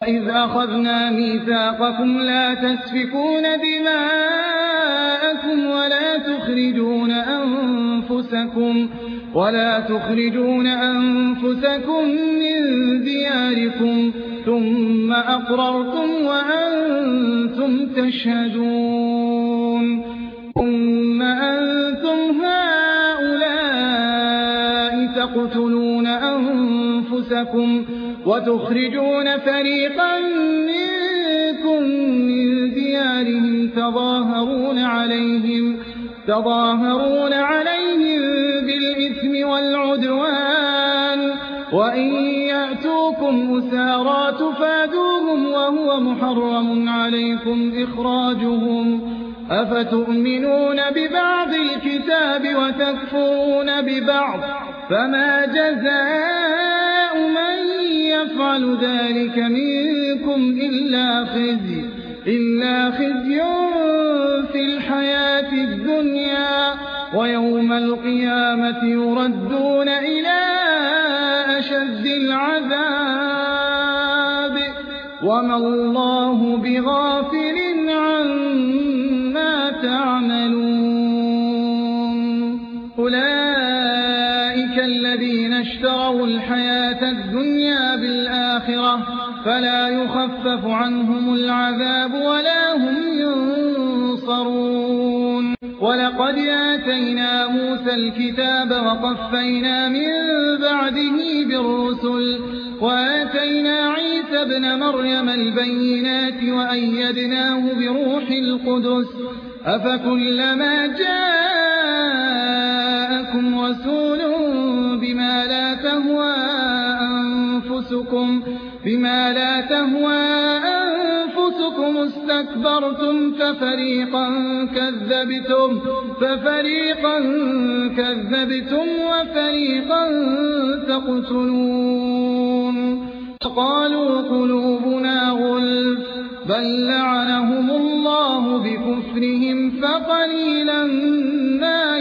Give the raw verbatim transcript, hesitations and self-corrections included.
إذ أخذنا ميثاقكم لا تسفكون دماءكم ولا تخرجون أنفسكم ولا تخرجون أنفسكم من دياركم ثم أقررتم وأنتم تشهدون ثم أنتم هؤلاء تقتلون أنفسكم وتخرجون فريقا منكم من ديارهم تظاهرون عليهم تظاهرون عليهم بالإثم والعدوان وإن يأتوكم أسارى تفادوهم وهو محرم عليكم إخراجهم أفتؤمنون ببعض الكتاب وتكفرون ببعض فما جزاء من يفعل ذلك منكم إلا خزي إلا خزي في الحياة الدنيا ويوم القيامة يردون إلى أشد العذاب وما الله بغافل عما تعملون أولئك الذين اشتروا الحياة الدنيا بالآخرة فلا يخفف عنهم العذاب ولا هم ينصرون ولقد آتينا موسى الكتاب وقفينا من بعده بالرسل وآتينا عيسى ابن مريم البينات وأيدناه بروح القدس أفكلما جاءكم رسول بما لا تهوى أنفسكم بما لا تهوى أنفسكم استكبرتم ففريقا كذبتم ففريقا كذبتم وفريقا تقتلون قالوا قلوبنا غلف بل لعنهم الله بكفرهم فقليلا ما